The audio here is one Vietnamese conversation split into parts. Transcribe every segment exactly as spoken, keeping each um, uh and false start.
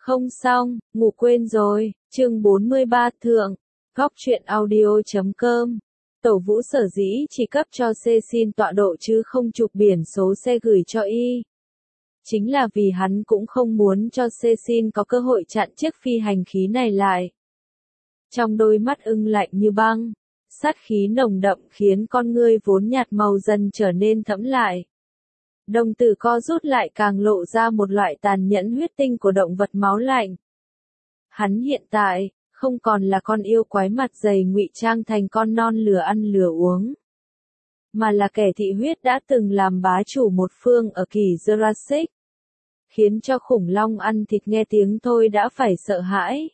Không xong, ngủ quên rồi, chương bốn mươi ba thượng, góc truyện audio chấm com. Tẩu Vũ sở dĩ chỉ cấp cho C xin tọa độ chứ không chụp biển số xe gửi cho y. Chính là vì hắn cũng không muốn cho C xin có cơ hội chặn chiếc phi hành khí này lại. Trong đôi mắt ưng lạnh như băng, sát khí nồng đậm khiến con ngươi vốn nhạt màu dần trở nên thẫm lại. Đồng tử co rút lại càng lộ ra một loại tàn nhẫn huyết tinh của động vật máu lạnh. Hắn hiện tại, không còn là con yêu quái mặt dày ngụy trang thành con non lừa ăn lừa uống. Mà là kẻ thị huyết đã từng làm bá chủ một phương ở kỳ Jurassic. Khiến cho khủng long ăn thịt nghe tiếng thôi đã phải sợ hãi.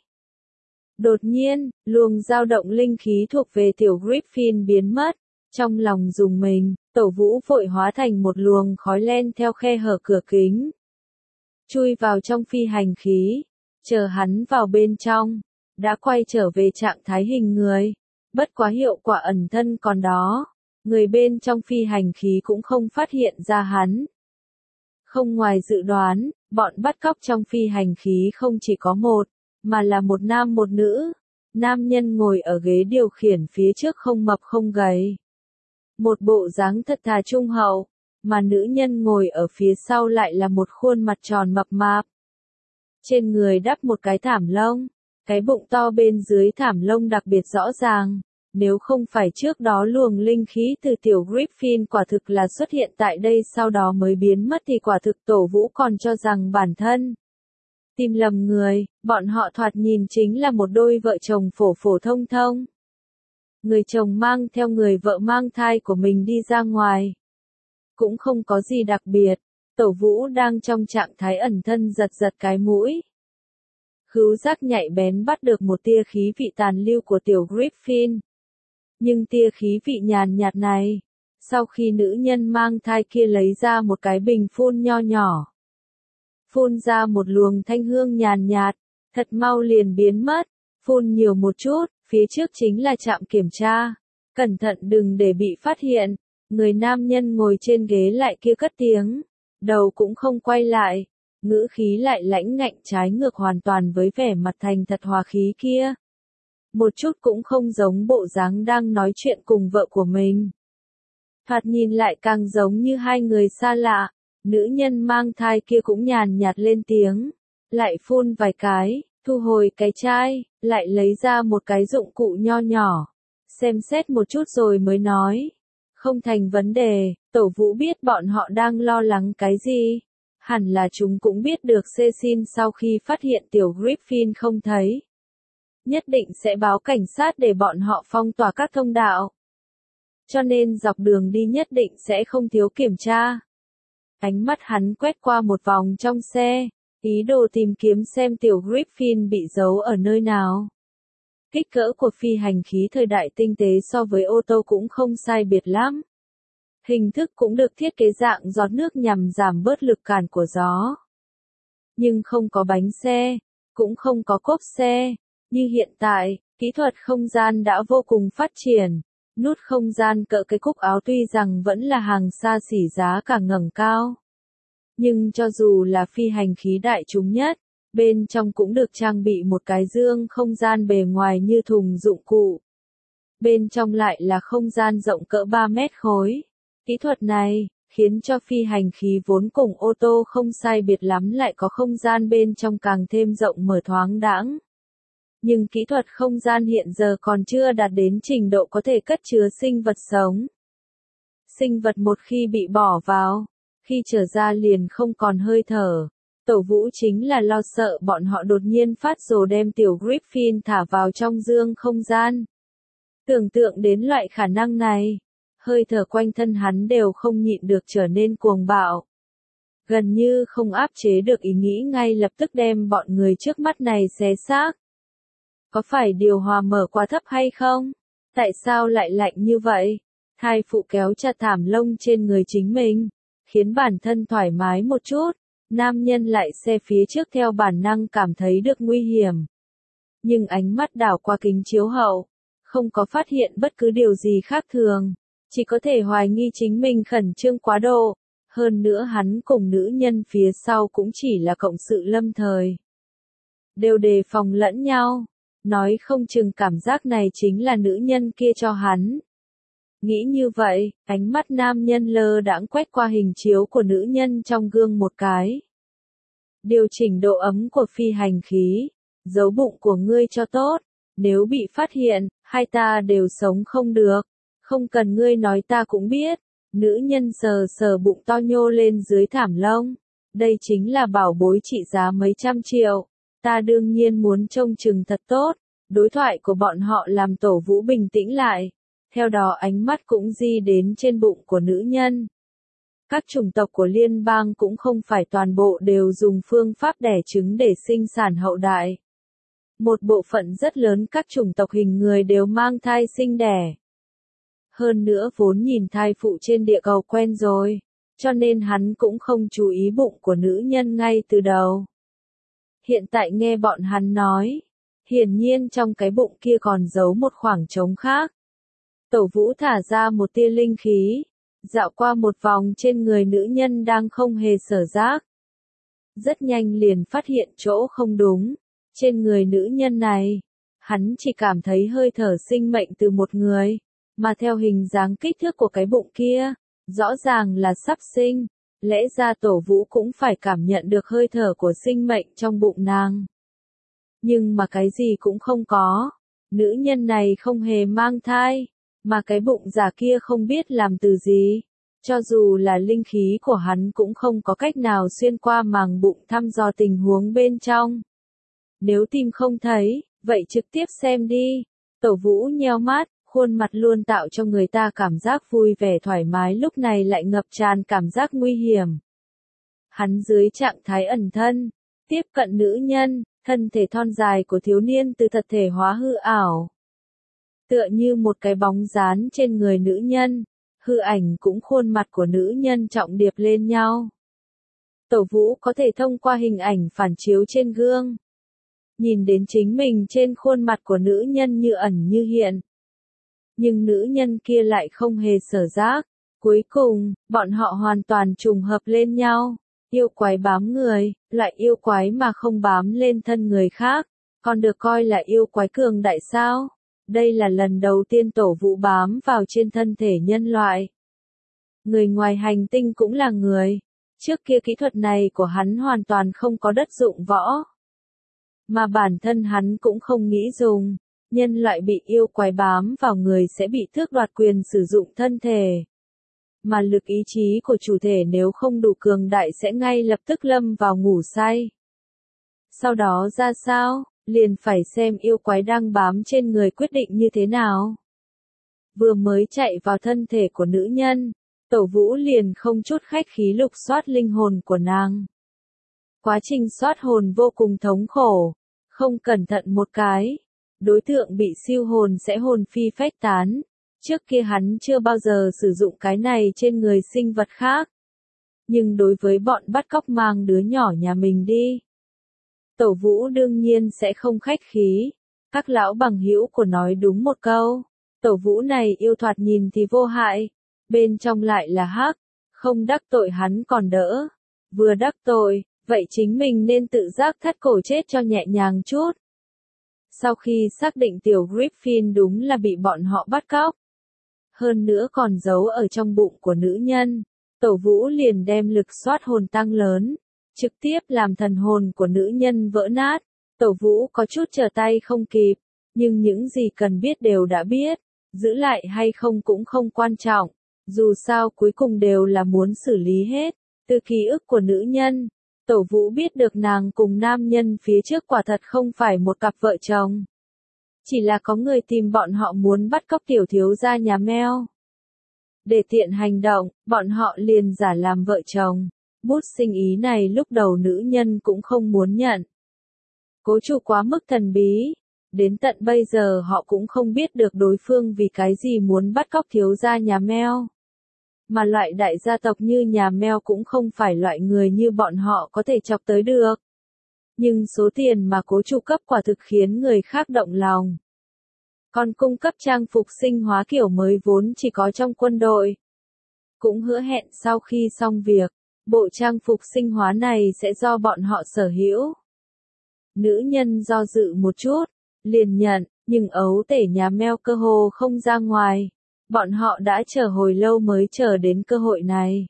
Đột nhiên, luồng dao động linh khí thuộc về tiểu Griffin biến mất. Trong lòng rùng mình, Tẩu Vũ vội hóa thành một luồng khói len theo khe hở cửa kính. Chui vào trong phi hành khí, chờ hắn vào bên trong, đã quay trở về trạng thái hình người. Bất quá hiệu quả ẩn thân còn đó, người bên trong phi hành khí cũng không phát hiện ra hắn. Không ngoài dự đoán, bọn bắt cóc trong phi hành khí không chỉ có một, mà là một nam một nữ. Nam nhân ngồi ở ghế điều khiển phía trước không mập không gầy. Một bộ dáng thật thà trung hậu, mà nữ nhân ngồi ở phía sau lại là một khuôn mặt tròn mập mạp. Trên người đắp một cái thảm lông, cái bụng to bên dưới thảm lông đặc biệt rõ ràng. Nếu không phải trước đó luồng linh khí từ tiểu Griffin quả thực là xuất hiện tại đây sau đó mới biến mất thì quả thực Tổ Vũ còn cho rằng bản thân tìm lầm người, bọn họ thoạt nhìn chính là một đôi vợ chồng phổ phổ thông thông. Người chồng mang theo người vợ mang thai của mình đi ra ngoài. Cũng không có gì đặc biệt, Tẩu Vũ đang trong trạng thái ẩn thân giật giật cái mũi. Khứu giác nhạy bén bắt được một tia khí vị tàn lưu của tiểu Griffin. Nhưng tia khí vị nhàn nhạt này, sau khi nữ nhân mang thai kia lấy ra một cái bình phun nho nhỏ. Phun ra một luồng thanh hương nhàn nhạt, thật mau liền biến mất, phun nhiều một chút, phía trước chính là trạm kiểm tra. Cẩn thận đừng để bị phát hiện, người nam nhân ngồi trên ghế lại kia cất tiếng, đầu cũng không quay lại, ngữ khí lại lãnh ngạnh trái ngược hoàn toàn với vẻ mặt thành thật hòa khí kia. Một chút cũng không giống bộ dáng đang nói chuyện cùng vợ của mình. Thoạt nhìn lại càng giống như hai người xa lạ, nữ nhân mang thai kia cũng nhàn nhạt lên tiếng, lại phun vài cái, thu hồi cái chai, lại lấy ra một cái dụng cụ nho nhỏ, xem xét một chút rồi mới nói. Không thành vấn đề, Tẩu Vũ biết bọn họ đang lo lắng cái gì. Hẳn là chúng cũng biết được Cecil sau khi phát hiện tiểu Griffin không thấy. Nhất định sẽ báo cảnh sát để bọn họ phong tỏa các thông đạo. Cho nên dọc đường đi nhất định sẽ không thiếu kiểm tra. Ánh mắt hắn quét qua một vòng trong xe, ý đồ tìm kiếm xem tiểu Griffin bị giấu ở nơi nào. Kích cỡ của phi hành khí thời đại tinh tế so với ô tô cũng không sai biệt lắm. Hình thức cũng được thiết kế dạng giọt nước nhằm giảm bớt lực cản của gió. Nhưng không có bánh xe, cũng không có cốp xe. Như hiện tại, kỹ thuật không gian đã vô cùng phát triển. Nút không gian cỡ cái cúc áo tuy rằng vẫn là hàng xa xỉ giá cả ngẩng cao. Nhưng cho dù là phi hành khí đại chúng nhất, bên trong cũng được trang bị một cái dương không gian bề ngoài như thùng dụng cụ. Bên trong lại là không gian rộng cỡ ba mét khối. Kỹ thuật này, khiến cho phi hành khí vốn cùng ô tô không sai biệt lắm lại có không gian bên trong càng thêm rộng mở thoáng đãng. Nhưng kỹ thuật không gian hiện giờ còn chưa đạt đến trình độ có thể cất chứa sinh vật sống. Sinh vật một khi bị bỏ vào, khi trở ra liền không còn hơi thở. Tẩu Vũ chính là lo sợ bọn họ đột nhiên phát rồ đem tiểu Griffin thả vào trong dương không gian. Tưởng tượng đến loại khả năng này, hơi thở quanh thân hắn đều không nhịn được trở nên cuồng bạo. Gần như không áp chế được ý nghĩ ngay lập tức đem bọn người trước mắt này xé xác. Có phải điều hòa mở quá thấp hay không? Tại sao lại lạnh như vậy? Thai phụ kéo chặt thảm lông trên người chính mình, khiến bản thân thoải mái một chút. Nam nhân lại xe phía trước theo bản năng cảm thấy được nguy hiểm. Nhưng ánh mắt đảo qua kính chiếu hậu, không có phát hiện bất cứ điều gì khác thường. Chỉ có thể hoài nghi chính mình khẩn trương quá độ. Hơn nữa hắn cùng nữ nhân phía sau cũng chỉ là cộng sự lâm thời. đều đề phòng lẫn nhau. Nói không chừng cảm giác này chính là nữ nhân kia cho hắn. Nghĩ như vậy, ánh mắt nam nhân lơ đãng quét qua hình chiếu của nữ nhân trong gương một cái. Điều chỉnh độ ấm của phi hành khí, giấu bụng của ngươi cho tốt, nếu bị phát hiện, hai ta đều sống không được, không cần ngươi nói ta cũng biết. Nữ nhân sờ sờ bụng to nhô lên dưới thảm lông, đây chính là bảo bối trị giá mấy trăm triệu, ta đương nhiên muốn trông chừng thật tốt. Đối thoại của bọn họ làm Tổ Vũ bình tĩnh lại, theo đó ánh mắt cũng di đến trên bụng của nữ nhân. Các chủng tộc của liên bang cũng không phải toàn bộ đều dùng phương pháp đẻ trứng để sinh sản hậu đại. Một bộ phận rất lớn các chủng tộc hình người đều mang thai sinh đẻ. Hơn nữa vốn nhìn thai phụ trên địa cầu quen rồi, cho nên hắn cũng không chú ý bụng của nữ nhân ngay từ đầu. Hiện tại nghe bọn hắn nói, hiển nhiên trong cái bụng kia còn giấu một khoảng trống khác. Tổ Vũ thả ra một tia linh khí, dạo qua một vòng trên người nữ nhân đang không hề sở giác. Rất nhanh liền phát hiện chỗ không đúng, trên người nữ nhân này, hắn chỉ cảm thấy hơi thở sinh mệnh từ một người, mà theo hình dáng kích thước của cái bụng kia, rõ ràng là sắp sinh, lẽ ra Tổ Vũ cũng phải cảm nhận được hơi thở của sinh mệnh trong bụng nàng. Nhưng mà cái gì cũng không có, nữ nhân này không hề mang thai, mà cái bụng già kia không biết làm từ gì, cho dù là linh khí của hắn cũng không có cách nào xuyên qua màng bụng thăm dò tình huống bên trong. Nếu tìm không thấy, vậy trực tiếp xem đi. Tổ Vũ nheo mắt, khuôn mặt luôn tạo cho người ta cảm giác vui vẻ thoải mái lúc này lại ngập tràn cảm giác nguy hiểm. Hắn dưới trạng thái ẩn thân, tiếp cận nữ nhân, thân thể thon dài của thiếu niên từ thật thể hóa hư ảo. Tựa như một cái bóng dán trên người nữ nhân, hư ảnh cũng khuôn mặt của nữ nhân trọng điệp lên nhau. Tổ Vũ có thể thông qua hình ảnh phản chiếu trên gương, nhìn đến chính mình trên khuôn mặt của nữ nhân như ẩn như hiện. Nhưng nữ nhân kia lại không hề sở giác. Cuối cùng, bọn họ hoàn toàn trùng hợp lên nhau. Yêu quái bám người, loại yêu quái mà không bám lên thân người khác, còn được coi là yêu quái cường đại sao? Đây là lần đầu tiên Tổ Vũ bám vào trên thân thể nhân loại. Người ngoài hành tinh cũng là người. Trước kia kỹ thuật này của hắn hoàn toàn không có đất dụng võ. Mà bản thân hắn cũng không nghĩ dùng. Nhân loại bị yêu quái bám vào người sẽ bị tước đoạt quyền sử dụng thân thể. Mà lực ý chí của chủ thể nếu không đủ cường đại sẽ ngay lập tức lâm vào ngủ say. Sau đó ra sao, liền phải xem yêu quái đang bám trên người quyết định như thế nào. Vừa mới chạy vào thân thể của nữ nhân, Tổ Vũ liền không chút khách khí lục soát linh hồn của nàng. Quá trình soát hồn vô cùng thống khổ, không cẩn thận một cái, đối tượng bị siêu hồn sẽ hồn phi phách tán. Trước kia hắn chưa bao giờ sử dụng cái này trên người sinh vật khác. Nhưng đối với bọn bắt cóc mang đứa nhỏ nhà mình đi, Tổ Vũ đương nhiên sẽ không khách khí. Các lão bằng hữu của nói đúng một câu. Tổ Vũ này yêu thoạt nhìn thì vô hại, bên trong lại là hắc, không đắc tội hắn còn đỡ. Vừa đắc tội, vậy chính mình nên tự giác thắt cổ chết cho nhẹ nhàng chút. Sau khi xác định tiểu Griffin đúng là bị bọn họ bắt cóc, hơn nữa còn giấu ở trong bụng của nữ nhân, Tổ Vũ liền đem lực soát hồn tăng lớn, trực tiếp làm thần hồn của nữ nhân vỡ nát. Tổ Vũ có chút trở tay không kịp, nhưng những gì cần biết đều đã biết, giữ lại hay không cũng không quan trọng, dù sao cuối cùng đều là muốn xử lý hết. Từ ký ức của nữ nhân, Tổ Vũ biết được nàng cùng nam nhân phía trước quả thật không phải một cặp vợ chồng. Chỉ là có người tìm bọn họ muốn bắt cóc tiểu thiếu gia nhà Mel. Để tiện hành động, bọn họ liền giả làm vợ chồng. Bút sinh ý này lúc đầu nữ nhân cũng không muốn nhận. Cố chủ quá mức thần bí. Đến tận bây giờ họ cũng không biết được đối phương vì cái gì muốn bắt cóc thiếu gia nhà Mel. Mà loại đại gia tộc như nhà Mel cũng không phải loại người như bọn họ có thể chọc tới được. Nhưng số tiền mà cố chủ cấp quả thực khiến người khác động lòng. Còn cung cấp trang phục sinh hóa kiểu mới vốn chỉ có trong quân đội. Cũng hứa hẹn sau khi xong việc, bộ trang phục sinh hóa này sẽ do bọn họ sở hữu. Nữ nhân do dự một chút, liền nhận, nhưng ấu tể nhà Mel cơ hồ không ra ngoài. Bọn họ đã chờ hồi lâu mới chờ đến cơ hội này.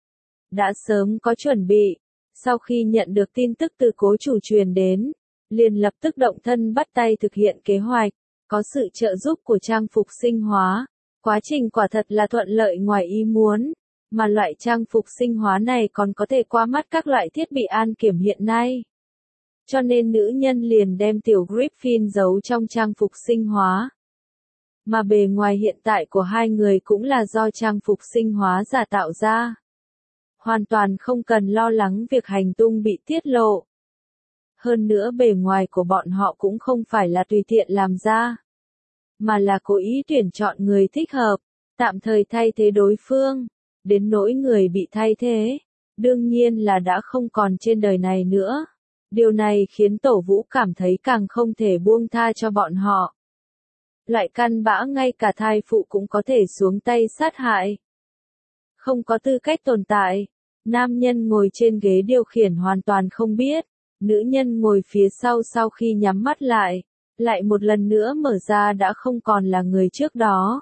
Đã sớm có chuẩn bị, sau khi nhận được tin tức từ cố chủ truyền đến, liền lập tức động thân bắt tay thực hiện kế hoạch, có sự trợ giúp của trang phục sinh hóa. Quá trình quả thật là thuận lợi ngoài ý muốn, mà loại trang phục sinh hóa này còn có thể qua mắt các loại thiết bị an kiểm hiện nay. Cho nên nữ nhân liền đem tiểu Griffin giấu trong trang phục sinh hóa. Mà bề ngoài hiện tại của hai người cũng là do trang phục sinh hóa giả tạo ra. Hoàn toàn không cần lo lắng việc hành tung bị tiết lộ. Hơn nữa bề ngoài của bọn họ cũng không phải là tùy tiện làm ra, mà là cố ý tuyển chọn người thích hợp, tạm thời thay thế đối phương. Đến nỗi người bị thay thế, đương nhiên là đã không còn trên đời này nữa. Điều này khiến Tổ Vũ cảm thấy càng không thể buông tha cho bọn họ. Loại căn bã ngay cả thai phụ cũng có thể xuống tay sát hại. Không có tư cách tồn tại, nam nhân ngồi trên ghế điều khiển hoàn toàn không biết, nữ nhân ngồi phía sau sau khi nhắm mắt lại, lại một lần nữa mở ra đã không còn là người trước đó.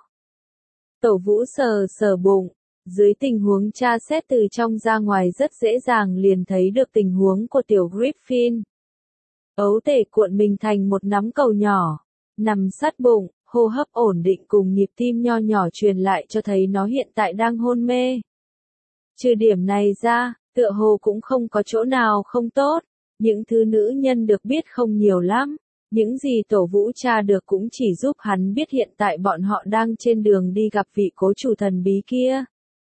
Tổ Vũ sờ sờ bụng, dưới tình huống tra xét từ trong ra ngoài rất dễ dàng liền thấy được tình huống của tiểu Griffin. Ấu tể cuộn mình thành một nắm cầu nhỏ, nằm sát bụng, hô hấp ổn định cùng nhịp tim nho nhỏ truyền lại cho thấy nó hiện tại đang hôn mê. Trừ điểm này ra, tựa hồ cũng không có chỗ nào không tốt, những thứ nữ nhân được biết không nhiều lắm. Những gì Tổ Vũ tra được cũng chỉ giúp hắn biết hiện tại bọn họ đang trên đường đi gặp vị cố chủ thần bí kia.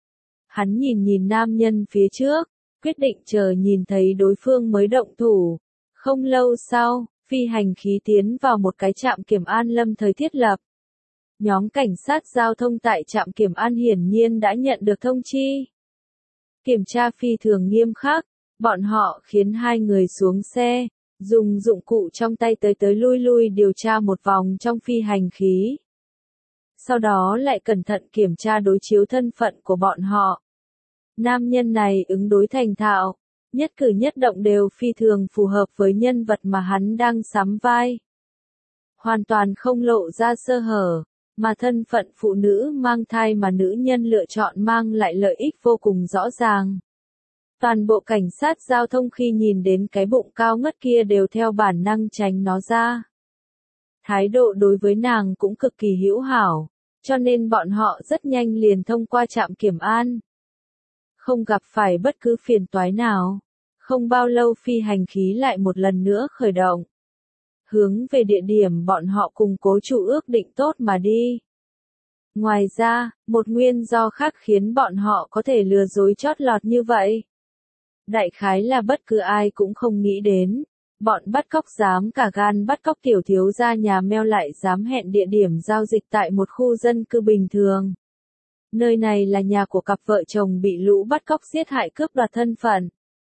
Hắn nhìn nhìn nam nhân phía trước, quyết định chờ nhìn thấy đối phương mới động thủ. Không lâu sau, phi hành khí tiến vào một cái trạm kiểm an lâm thời thiết lập. Nhóm cảnh sát giao thông tại trạm kiểm an hiển nhiên đã nhận được thông chi. Kiểm tra phi thường nghiêm khắc, bọn họ khiến hai người xuống xe, dùng dụng cụ trong tay tới tới lui lui điều tra một vòng trong phi hành khí. Sau đó lại cẩn thận kiểm tra đối chiếu thân phận của bọn họ. Nam nhân này ứng đối thành thạo, nhất cử nhất động đều phi thường phù hợp với nhân vật mà hắn đang sắm vai. Hoàn toàn không lộ ra sơ hở, mà thân phận phụ nữ mang thai mà nữ nhân lựa chọn mang lại lợi ích vô cùng rõ ràng. Toàn bộ cảnh sát giao thông khi nhìn đến cái bụng cao ngất kia đều theo bản năng tránh nó ra. Thái độ đối với nàng cũng cực kỳ hữu hảo, cho nên bọn họ rất nhanh liền thông qua trạm kiểm an. Không gặp phải bất cứ phiền toái nào. Không bao lâu phi hành khí lại một lần nữa khởi động. Hướng về địa điểm bọn họ cùng cố chủ ước định tốt mà đi. Ngoài ra, một nguyên do khác khiến bọn họ có thể lừa dối chót lọt như vậy. Đại khái là bất cứ ai cũng không nghĩ đến. Bọn bắt cóc dám cả gan bắt cóc tiểu thiếu gia nhà Mel lại dám hẹn địa điểm giao dịch tại một khu dân cư bình thường. Nơi này là nhà của cặp vợ chồng bị lũ bắt cóc giết hại cướp đoạt thân phận.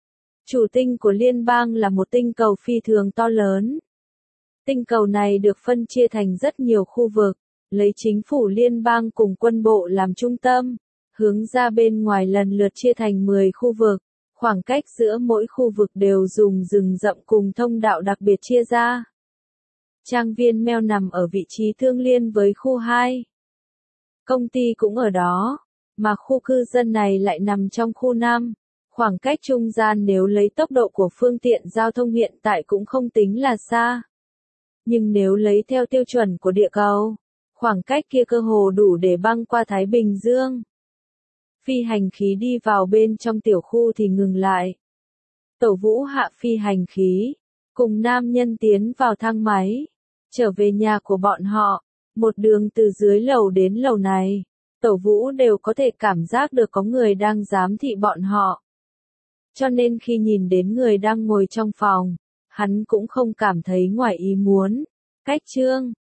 Chủ tinh của liên bang là một tinh cầu phi thường to lớn. Tinh cầu này được phân chia thành rất nhiều khu vực, lấy chính phủ liên bang cùng quân bộ làm trung tâm, hướng ra bên ngoài lần lượt chia thành mười khu vực, khoảng cách giữa mỗi khu vực đều dùng rừng rậm cùng thông đạo đặc biệt chia ra. Trang viên Mel nằm ở vị trí tương liên với khu hai. Công ty cũng ở đó, mà khu cư dân này lại nằm trong khu năm. Khoảng cách trung gian nếu lấy tốc độ của phương tiện giao thông hiện tại cũng không tính là xa. Nhưng nếu lấy theo tiêu chuẩn của địa cầu, khoảng cách kia cơ hồ đủ để băng qua Thái Bình Dương. Phi hành khí đi vào bên trong tiểu khu thì ngừng lại. Tổ Vũ hạ phi hành khí, cùng nam nhân tiến vào thang máy, trở về nhà của bọn họ, một đường từ dưới lầu đến lầu này. Tổ Vũ đều có thể cảm giác được có người đang giám thị bọn họ. Cho nên khi nhìn đến người đang ngồi trong phòng, hắn cũng không cảm thấy ngoài ý muốn. Cách chương